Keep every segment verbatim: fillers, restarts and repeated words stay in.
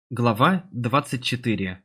Глава двадцать четыре.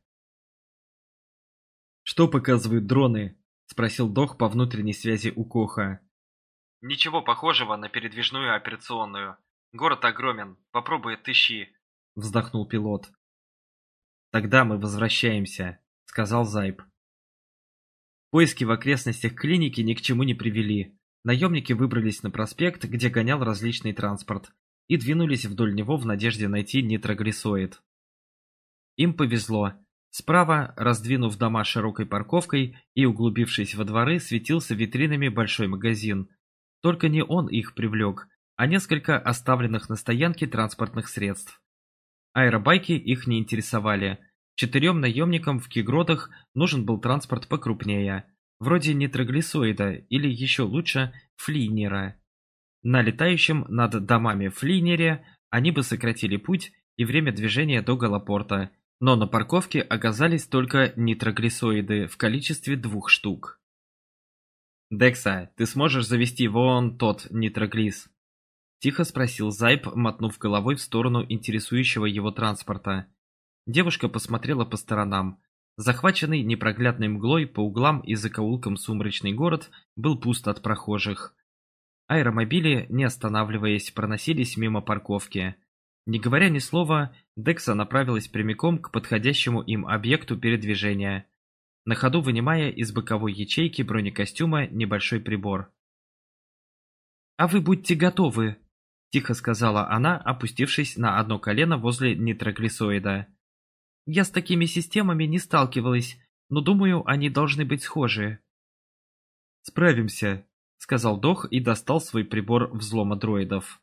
«Что показывают дроны?» – спросил Дох по внутренней связи у Коха. Ничего похожего на передвижную операционную. Город огромен, попробуй отыщи. Вздохнул пилот. «Тогда мы возвращаемся», – сказал Зайб. Поиски в окрестностях клиники ни к чему не привели. Наемники выбрались на проспект, где гонял различный транспорт, и двинулись вдоль него в надежде найти нитроглицоид. Им повезло. Справа, раздвинув дома широкой парковкой и углубившись во дворы, светился витринами большой магазин. Только не он их привлек, а несколько оставленных на стоянке транспортных средств. Аэробайки их не интересовали. Четырем наемникам в Кигродах нужен был транспорт покрупнее, вроде нитроглицоида или еще лучше флийнера. На летающем над домами флийнере они бы сократили путь и время движения до Галапорта, но на парковке оказались только нитроглицоиды в количестве двух штук. «Декса, ты сможешь завести вон тот нитроглис?» – тихо спросил Зайб, мотнув головой в сторону интересующего его транспорта. Девушка посмотрела по сторонам. Захваченный непроглядной мглой по углам и закоулкам сумрачный город был пуст от прохожих. Аэромобили, не останавливаясь, проносились мимо парковки. Не говоря ни слова, Декса направилась прямиком к подходящему им объекту передвижения, на ходу вынимая из боковой ячейки бронекостюма небольшой прибор. «А вы будьте готовы», – тихо сказала она, опустившись на одно колено возле нитроглицоида. «Я с такими системами не сталкивалась, но думаю, они должны быть схожи». «Справимся», – сказал Дох и достал свой прибор взлома дроидов.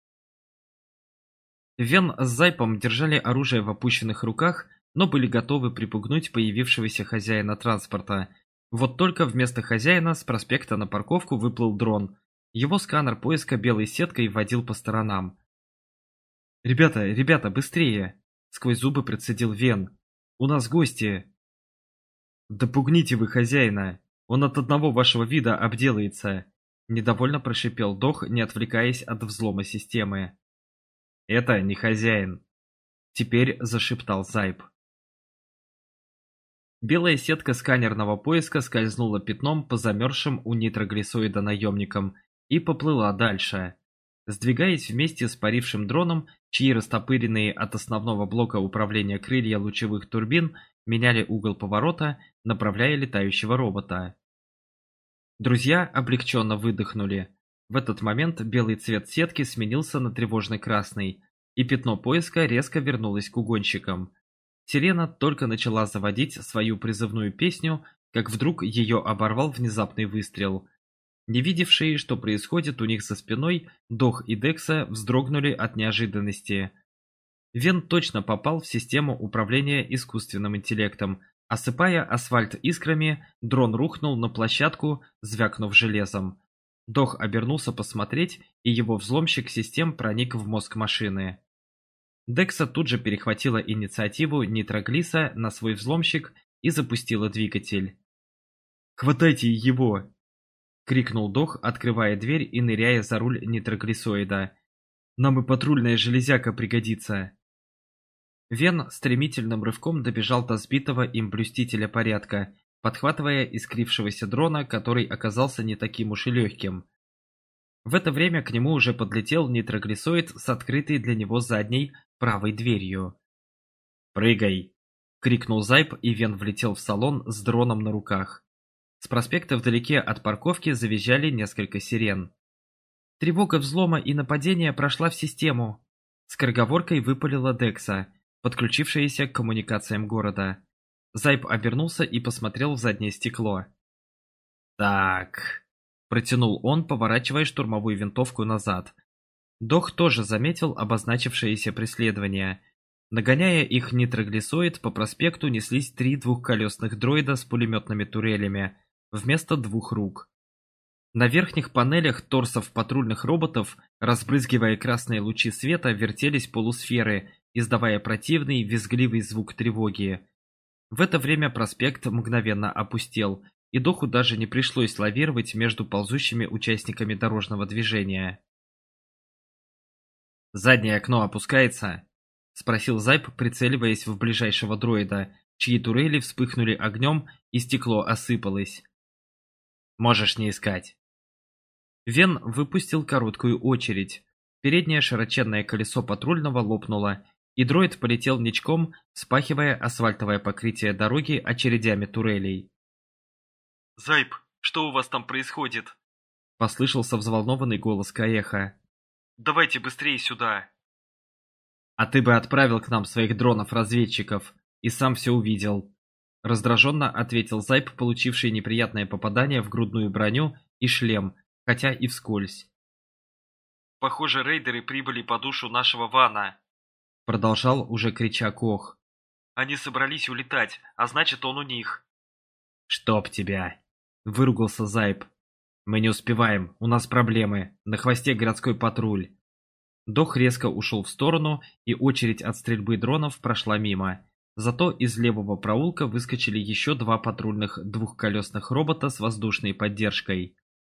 Вен с Зайпом держали оружие в опущенных руках, но были готовы припугнуть появившегося хозяина транспорта. Вот только вместо хозяина с проспекта на парковку выплыл дрон. Его сканер поиска белой сеткой водил по сторонам. «Ребята, ребята, быстрее!» – сквозь зубы процедил Вен. «У нас гости!» «Да пугните вы хозяина! Он от одного вашего вида обделается!» – недовольно прошипел Дох, не отвлекаясь от взлома системы. «Это не хозяин», — теперь зашептал Зайб. Белая сетка сканерного поиска скользнула пятном по замерзшим у нитроглицоида наемникам и поплыла дальше, сдвигаясь вместе с парившим дроном, чьи растопыренные от основного блока управления крылья лучевых турбин меняли угол поворота, направляя летающего робота. Друзья облегченно выдохнули. В этот момент белый цвет сетки сменился на тревожный красный, и пятно поиска резко вернулось к угонщикам. Сирена только начала заводить свою призывную песню, как вдруг ее оборвал внезапный выстрел. Не видевшие, что происходит у них за спиной, Дох и Декса вздрогнули от неожиданности. Вен точно попал в систему управления искусственным интеллектом. Осыпая асфальт искрами, дрон рухнул на площадку, звякнув железом. Дох обернулся посмотреть, и его взломщик систем проник в мозг машины. Декса тут же перехватила инициативу нитроглиса на свой взломщик и запустила двигатель. «Хватайте его!» — крикнул Дох, открывая дверь и ныряя за руль нитроглицоида. «Нам и патрульная железяка пригодится!» Вен стремительным рывком добежал до сбитого им блюстителя порядка, подхватывая искрившегося дрона, который оказался не таким уж и легким. В это время к нему уже подлетел нитроглицоид с открытой для него задней правой дверью. «Прыгай!» — крикнул Зайб, и Вен влетел в салон с дроном на руках. С проспекта вдалеке от парковки завизжали несколько сирен. «Тревога взлома и нападения прошла в систему», — скороговоркой выпалила Декса, подключившаяся к коммуникациям города. Зайб обернулся и посмотрел в заднее стекло. «Так», — протянул он, поворачивая штурмовую винтовку назад. Дох тоже заметил обозначившееся преследование. Нагоняя их нитроглицоид, по проспекту неслись три двухколесных дроида с пулеметными турелями, вместо двух рук. На верхних панелях торсов патрульных роботов, разбрызгивая красные лучи света, вертелись полусферы, издавая противный, визгливый звук тревоги. В это время проспект мгновенно опустел, и Доху даже не пришлось лавировать между ползущими участниками дорожного движения. «Заднее окно опускается?» спросил Зайб, прицеливаясь в ближайшего дроида, чьи турели вспыхнули огнем и стекло осыпалось. «Можешь не искать». Вен выпустил короткую очередь. Переднее широченное колесо патрульного лопнуло, и дроид полетел ничком, спахивая асфальтовое покрытие дороги очередями турелей. «Зайб, что у вас там происходит?» — послышался взволнованный голос Каэха. «Давайте быстрее сюда!» «А ты бы отправил к нам своих дронов-разведчиков и сам все увидел», — раздраженно ответил Зайб, получивший неприятное попадание в грудную броню и шлем, хотя и вскользь. «Похоже, рейдеры прибыли по душу нашего Вана», — продолжал уже крича Кох. «Они собрались улетать, а значит, он у них». «Чтоб тебя!» — выругался Зайб. «Мы не успеваем, у нас проблемы, на хвосте городской патруль». Дох резко ушел в сторону, и очередь от стрельбы дронов прошла мимо. Зато из левого проулка выскочили еще два патрульных двухколесных робота с воздушной поддержкой.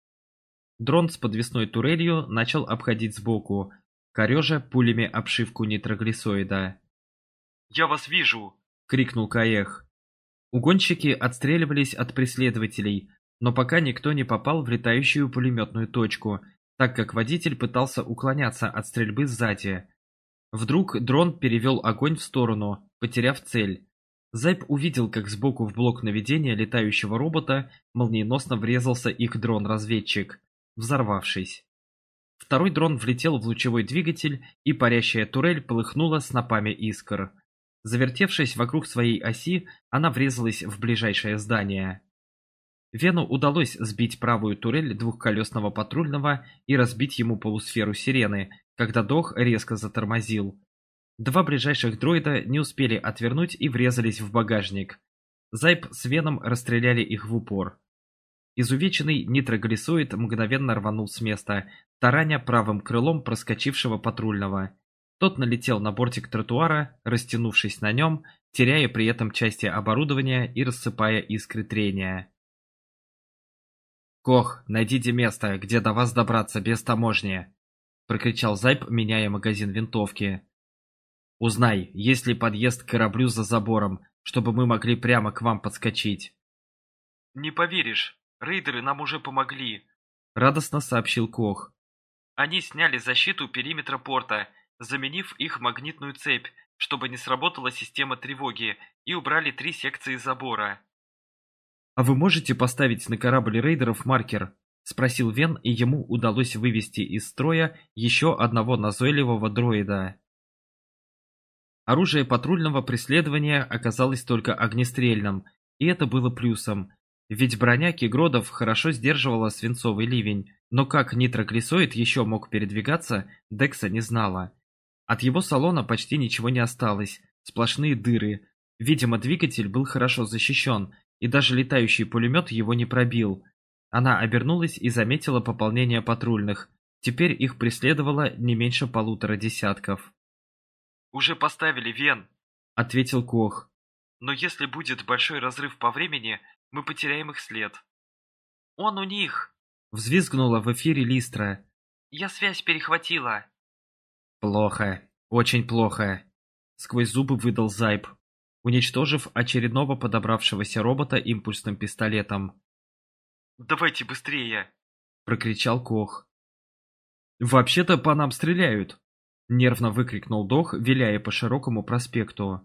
Дрон с подвесной турелью начал обходить сбоку, корежа пулями обшивку нитроглицоида. «Я вас вижу!» — крикнул Каэх. Угонщики отстреливались от преследователей, но пока никто не попал в летающую пулеметную точку, так как водитель пытался уклоняться от стрельбы сзади. Вдруг дрон перевел огонь в сторону, потеряв цель. Зайб увидел, как сбоку в блок наведения летающего робота молниеносно врезался их дрон-разведчик, взорвавшись. Второй дрон влетел в лучевой двигатель, и парящая турель полыхнула снопами искр. Завертевшись вокруг своей оси, она врезалась в ближайшее здание. Вену удалось сбить правую турель двухколесного патрульного и разбить ему полусферу сирены, когда Дох резко затормозил. Два ближайших дроида не успели отвернуть и врезались в багажник. Зайб с Веном расстреляли их в упор. Изувеченный нитроглицоид мгновенно рванул с места, тараня правым крылом проскочившего патрульного. Тот налетел на бортик тротуара, растянувшись на нем, теряя при этом части оборудования и рассыпая искры трения. «Кох, найдите место, где до вас добраться без таможни!» — прокричал Зайб, меняя магазин винтовки. «Узнай, есть ли подъезд к кораблю за забором, чтобы мы могли прямо к вам подскочить». «Не поверишь, рейдеры нам уже помогли», — радостно сообщил Кох. «Они сняли защиту периметра порта, заменив их магнитную цепь, чтобы не сработала система тревоги, и убрали три секции забора». «А вы можете поставить на корабль рейдеров маркер?» — спросил Вен, и ему удалось вывести из строя еще одного назойливого дроида. Оружие патрульного преследования оказалось только огнестрельным, и это было плюсом, ведь броня кигродов хорошо сдерживала свинцовый ливень, но как нитроглицоид еще мог передвигаться, Декса не знала. От его салона почти ничего не осталось, сплошные дыры. Видимо, двигатель был хорошо защищен, и даже летающий пулемет его не пробил. Она обернулась и заметила пополнение патрульных. Теперь их преследовало не меньше полутора десятков. «Уже поставили, Вен», — ответил Кох. «Но если будет большой разрыв по времени, мы потеряем их след». «Он у них!» — взвизгнула в эфире Листра. «Я связь перехватила». «Плохо, очень плохо», — сквозь зубы выдал Зайб, уничтожив очередного подобравшегося робота импульсным пистолетом. «Давайте быстрее!» — прокричал Кох. «Вообще-то по нам стреляют!» — нервно выкрикнул Дох, виляя по широкому проспекту.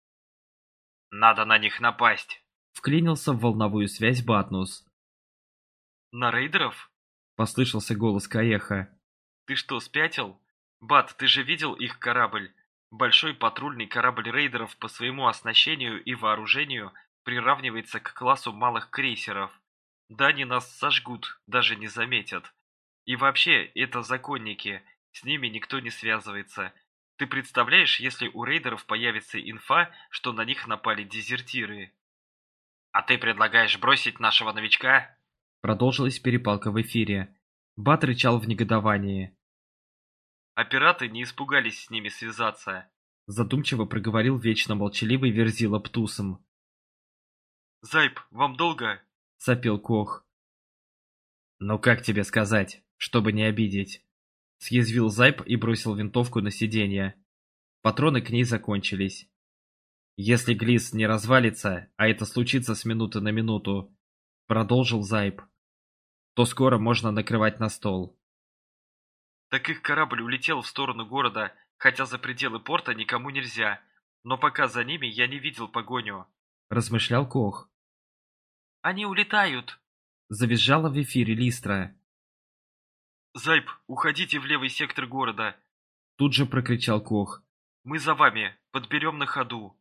«Надо на них напасть!» — вклинился в волновую связь Батнус. «На рейдеров?» — послышался голос Каэха. «Ты что, спятил? Бат, ты же видел их корабль? Большой патрульный корабль рейдеров по своему оснащению и вооружению приравнивается к классу малых крейсеров. Да они нас сожгут, даже не заметят. И вообще, это законники, с ними никто не связывается. Ты представляешь, если у рейдеров появится инфа, что на них напали дезертиры?» «А ты предлагаешь бросить нашего новичка?» Продолжилась перепалка в эфире. Бат рычал в негодовании. «А пираты не испугались с ними связаться», — задумчиво проговорил вечно молчаливый Верзила Птусом. «Зайб, вам долго?» — сопел Кох. «Ну как тебе сказать, чтобы не обидеть?» — съязвил Зайб и бросил винтовку на сиденье. Патроны к ней закончились. «Если Глис не развалится, а это случится с минуты на минуту», — продолжил Зайб, — «то скоро можно накрывать на стол». Так их корабль улетел в сторону города, хотя за пределы порта никому нельзя. Но пока за ними я не видел погоню. Размышлял Кох. Они улетают! Завизжала в эфире Листра. Зайб, уходите в левый сектор города. Тут же прокричал Кох. Мы за вами, подберем на ходу.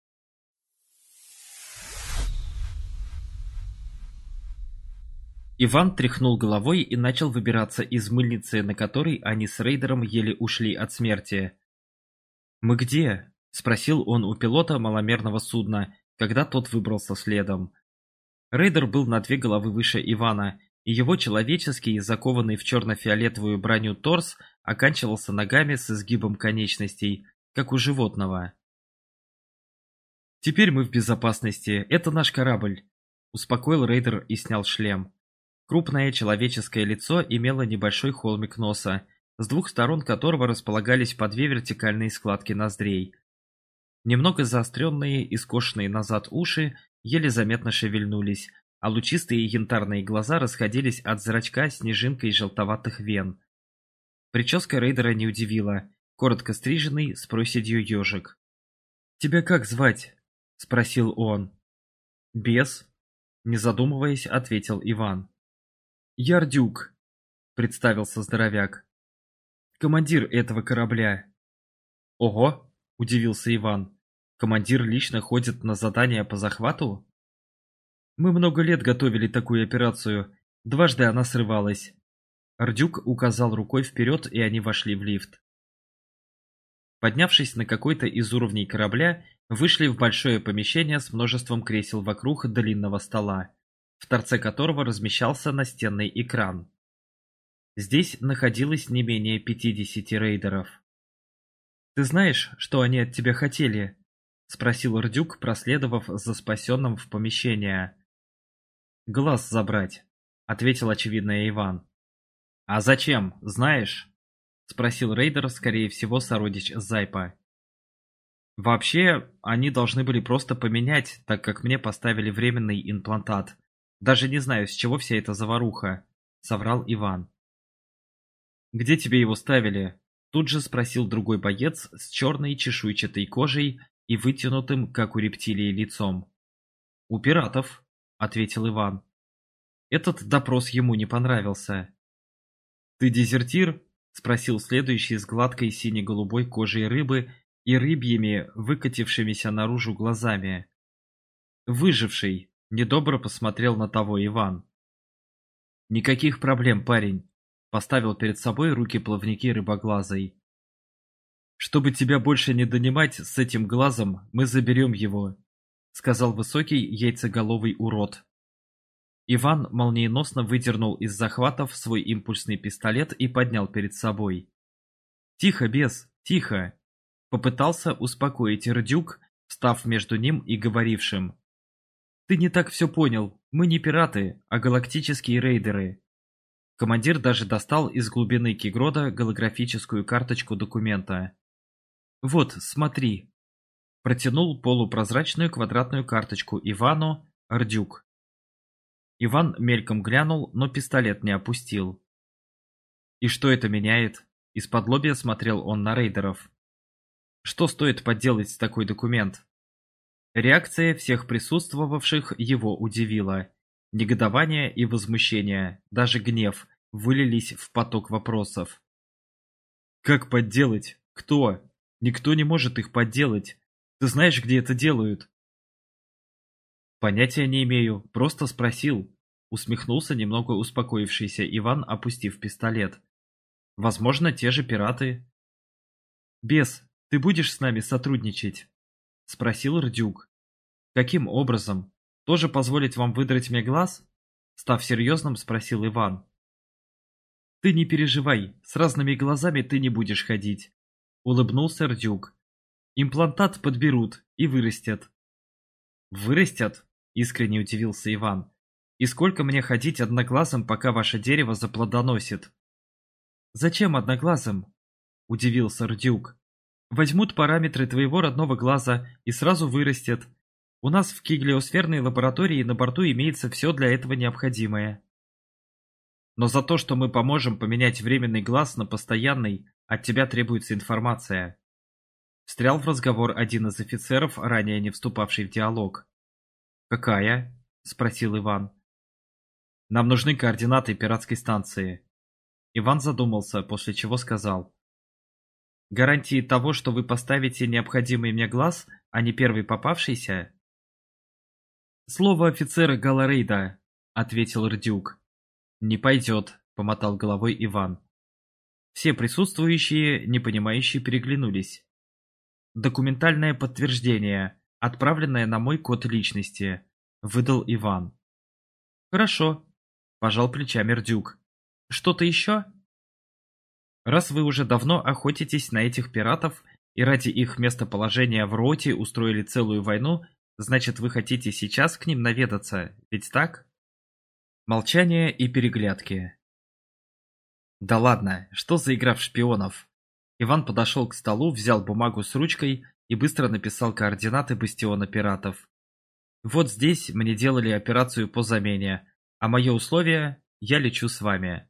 Иван тряхнул головой и начал выбираться из мыльницы, на которой они с рейдером еле ушли от смерти. «Мы где?» – спросил он у пилота маломерного судна, когда тот выбрался следом. Рейдер был на две головы выше Ивана, и его человеческий, закованный в черно-фиолетовую броню торс, оканчивался ногами с изгибом конечностей, как у животного. «Теперь мы в безопасности, это наш корабль», – успокоил рейдер и снял шлем. Крупное человеческое лицо имело небольшой холмик носа, с двух сторон которого располагались по две вертикальные складки ноздрей. Немного заостренные и скошенные назад уши еле заметно шевельнулись, а лучистые янтарные глаза расходились от зрачка снежинкой желтоватых вен. Прическа рейдера не удивила, коротко стриженный с проседью ежик. «Тебя как звать?» – спросил он. «Бес», – не задумываясь, ответил Иван. «Ярдюк», — представился здоровяк. «Командир этого корабля». «Ого», — удивился Иван. «Командир лично ходит на задания по захвату?» «Мы много лет готовили такую операцию. Дважды она срывалась». Ардюк указал рукой вперед, и они вошли в лифт. Поднявшись на какой-то из уровней корабля, вышли в большое помещение с множеством кресел вокруг длинного стола, в торце которого размещался настенный экран. Здесь находилось не менее пятидесяти рейдеров. «Ты знаешь, что они от тебя хотели?» — спросил Рдюк, проследовав за спасенным в помещение. «Глаз забрать», — ответил очевидное Иван. «А зачем, знаешь?» — спросил рейдер, скорее всего, сородич Зайпа. «Вообще, они должны были просто поменять, так как мне поставили временный имплантат. Даже не знаю, с чего вся эта заваруха», — соврал Иван. «Где тебе его ставили?» — тут же спросил другой боец с черной чешуйчатой кожей и вытянутым, как у рептилии, лицом. «У пиратов», — ответил Иван. Этот допрос ему не понравился. «Ты дезертир?» — спросил следующий с гладкой сине-голубой кожей рыбы и рыбьими, выкатившимися наружу глазами. «Выживший», — недобро посмотрел на того Иван. «Никаких проблем, парень», — поставил перед собой руки-плавники рыбоглазой. «Чтобы тебя больше не донимать с этим глазом, мы заберем его», — сказал высокий яйцеголовый урод. Иван молниеносно выдернул из захватов свой импульсный пистолет и поднял перед собой. «Тихо, бес, тихо!» — попытался успокоить Рдюк, встав между ним и говорившим. «Ты не так все понял, мы не пираты, а галактические рейдеры». Командир даже достал из глубины Кигрода голографическую карточку документа. «Вот, смотри». Протянул полупрозрачную квадратную карточку Ивану Рдюк. Иван мельком глянул, но пистолет не опустил. «И что это меняет?» Из-под смотрел он на рейдеров. «Что стоит подделать такой документ?» Реакция всех присутствовавших его удивила. Негодование и возмущение, даже гнев, вылились в поток вопросов. «Как подделать? Кто? Никто не может их подделать. Ты знаешь, где это делают?» «Понятия не имею, просто спросил», — усмехнулся немного успокоившийся Иван, опустив пистолет. «Возможно, те же пираты». «Бес, ты будешь с нами сотрудничать?» — спросил Рдюк. «Каким образом? Тоже позволить вам выдрать мне глаз?» — став серьезным, спросил Иван. «Ты не переживай, с разными глазами ты не будешь ходить», — улыбнулся Рдюк. «Имплантат подберут и вырастят». «Вырастят?» — искренне удивился Иван. «И сколько мне ходить одноглазым, пока ваше дерево заплодоносит?» «Зачем одноглазым?» — удивился Рдюк. Возьмут параметры твоего родного глаза и сразу вырастет. У нас в киглиосферной лаборатории на борту имеется все для этого необходимое. Но за то, что мы поможем поменять временный глаз на постоянный, от тебя требуется информация. Встрял в разговор один из офицеров, ранее не вступавший в диалог. «Какая?» – спросил Иван. «Нам нужны координаты пиратской станции». Иван задумался, после чего сказал. «Гарантии того, что вы поставите необходимый мне глаз, а не первый попавшийся?» «Слово офицера Галарейда», — ответил Рдюк. «Не пойдет», — помотал головой Иван. Все присутствующие, непонимающие, переглянулись. «Документальное подтверждение, отправленное на мой код личности», — выдал Иван. «Хорошо», — пожал плечами Рдюк. «Что-то еще?» «Раз вы уже давно охотитесь на этих пиратов и ради их местоположения в роте устроили целую войну, значит, вы хотите сейчас к ним наведаться, ведь так?» Молчание и переглядки. «Да ладно, что за игра в шпионов?» Иван подошел к столу, взял бумагу с ручкой и быстро написал координаты бастиона пиратов. «Вот здесь мне делали операцию по замене, а мое условие – я лечу с вами».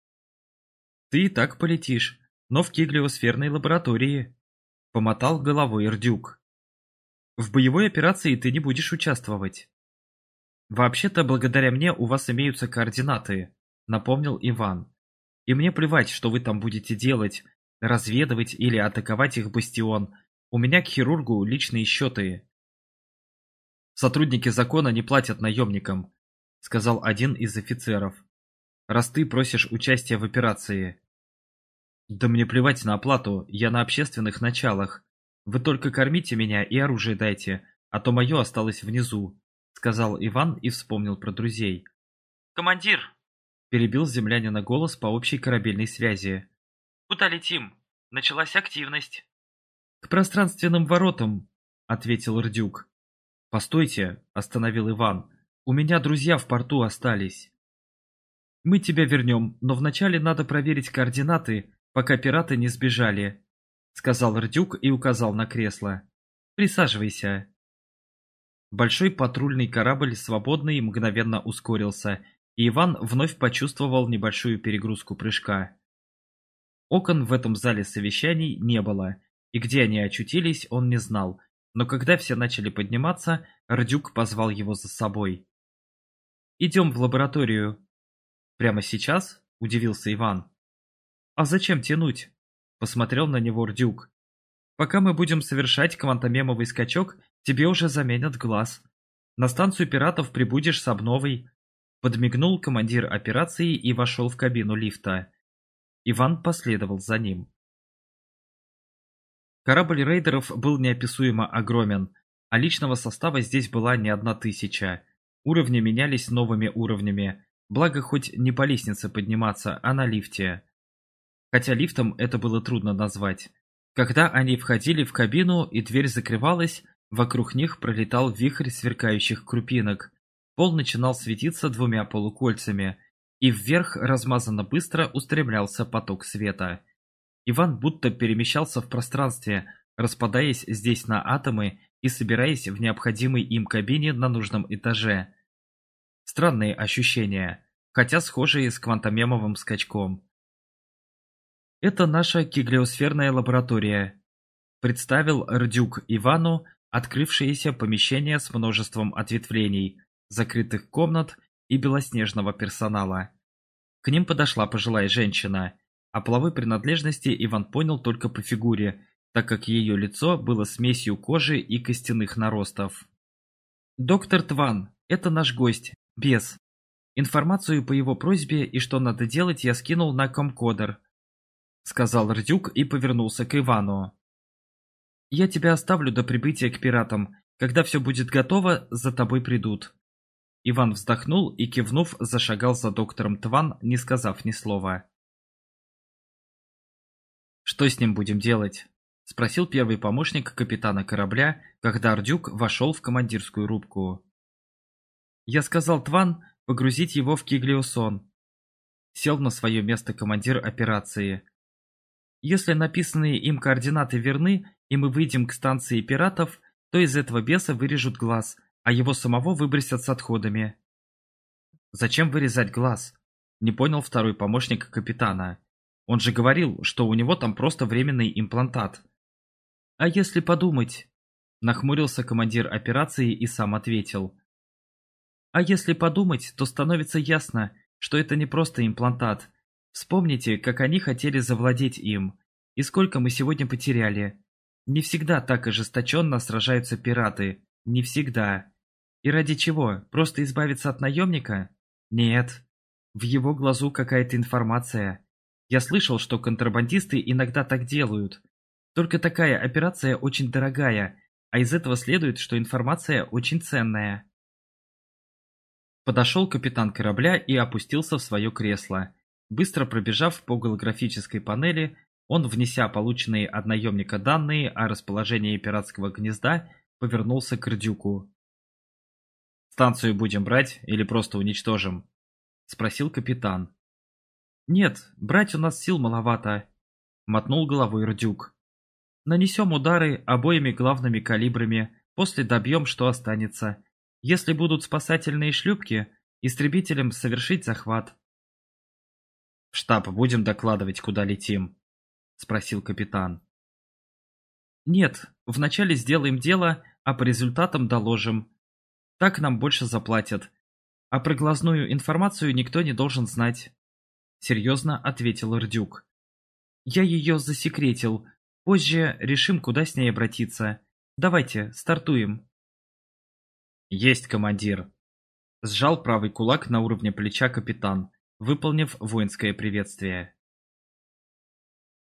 «Ты и так полетишь, но в киглиосферной лаборатории», – помотал головой Рдюк. «В боевой операции ты не будешь участвовать». «Вообще-то, благодаря мне у вас имеются координаты», – напомнил Иван. «И мне плевать, что вы там будете делать, разведывать или атаковать их бастион. У меня к хирургу личные счеты». «Сотрудники закона не платят наемникам», – сказал один из офицеров. «Раз ты просишь участия в операции». «Да мне плевать на оплату, я на общественных началах. Вы только кормите меня и оружие дайте, а то мое осталось внизу», — сказал Иван и вспомнил про друзей. «Командир!» — перебил землянина голос по общей корабельной связи. «Куда летим? Началась активность». «К пространственным воротам», — ответил Рдюк. «Постойте», — остановил Иван, — «у меня друзья в порту остались». «Мы тебя вернем, но вначале надо проверить координаты, пока пираты не сбежали», — сказал Рдюк и указал на кресло. «Присаживайся». Большой патрульный корабль свободный мгновенно ускорился, и Иван вновь почувствовал небольшую перегрузку прыжка. Окон в этом зале совещаний не было, и где они очутились, он не знал, но когда все начали подниматься, Рдюк позвал его за собой. «Идем в лабораторию». «Прямо сейчас?» – удивился Иван. «А зачем тянуть?» – посмотрел на него Рдюк. «Пока мы будем совершать квантомемовый скачок, тебе уже заменят глаз. На станцию пиратов прибудешь с обновой». Подмигнул командир операции и вошел в кабину лифта. Иван последовал за ним. Корабль рейдеров был неописуемо огромен, а личного состава здесь была не одна тысяча. Уровни менялись новыми уровнями, благо хоть не по лестнице подниматься, а на лифте. Хотя лифтом это было трудно назвать. Когда они входили в кабину и дверь закрывалась, вокруг них пролетал вихрь сверкающих крупинок. Пол начинал светиться двумя полукольцами, и вверх размазанно быстро устремлялся поток света. Иван будто перемещался в пространстве, распадаясь здесь на атомы и собираясь в необходимой им кабине на нужном этаже. Странные ощущения, хотя схожие с квантомемовым скачком. «Это наша киглиосферная лаборатория», — представил Рдюк Ивану открывшееся помещение с множеством ответвлений, закрытых комнат и белоснежного персонала. К ним подошла пожилая женщина. О половой принадлежности Иван понял только по фигуре, так как ее лицо было смесью кожи и костяных наростов. «Доктор Тван, это наш гость, бес. Информацию по его просьбе и что надо делать я скинул на комкодер», — сказал Рдюк и повернулся к Ивану. «Я тебя оставлю до прибытия к пиратам. Когда все будет готово, за тобой придут». Иван вздохнул и, кивнув, зашагал за доктором Тван, не сказав ни слова. «Что с ним будем делать?» – спросил первый помощник капитана корабля, когда Рдюк вошел в командирскую рубку. «Я сказал Тван погрузить его в киглиосон». Сел на свое место командир операции. Если написанные им координаты верны, и мы выйдем к станции пиратов, то из этого беса вырежут глаз, а его самого выбросят с отходами. Зачем вырезать глаз? Не понял второй помощник капитана. Он же говорил, что у него там просто временный имплантат. А если подумать? Нахмурился командир операции и сам ответил. А если подумать, то становится ясно, что это не просто имплантат. Вспомните, как они хотели завладеть им, и сколько мы сегодня потеряли. Не всегда так ожесточенно сражаются пираты, не всегда. И ради чего? Просто избавиться от наемника? Нет. В его глазу какая-то информация. Я слышал, что контрабандисты иногда так делают. Только такая операция очень дорогая, а из этого следует, что информация очень ценная. Подошел капитан корабля и опустился в свое кресло. Быстро пробежав по голографической панели, он, внеся полученные от наемника данные о расположении пиратского гнезда, повернулся к Рдюку. «Станцию будем брать или просто уничтожим?» — спросил капитан. «Нет, брать у нас сил маловато», — мотнул головой Рдюк. «Нанесем удары обоими главными калибрами, после добьем, что останется. Если будут спасательные шлюпки, истребителям совершить захват». «В штаб будем докладывать, куда летим?» — спросил капитан. «Нет, вначале сделаем дело, а по результатам доложим. Так нам больше заплатят. А про глазную информацию никто не должен знать», — серьезно ответил Рдюк. «Я ее засекретил. Позже решим, куда с ней обратиться. Давайте, стартуем». «Есть, командир!» Сжал правый кулак на уровне плеча капитан, выполнив воинское приветствие.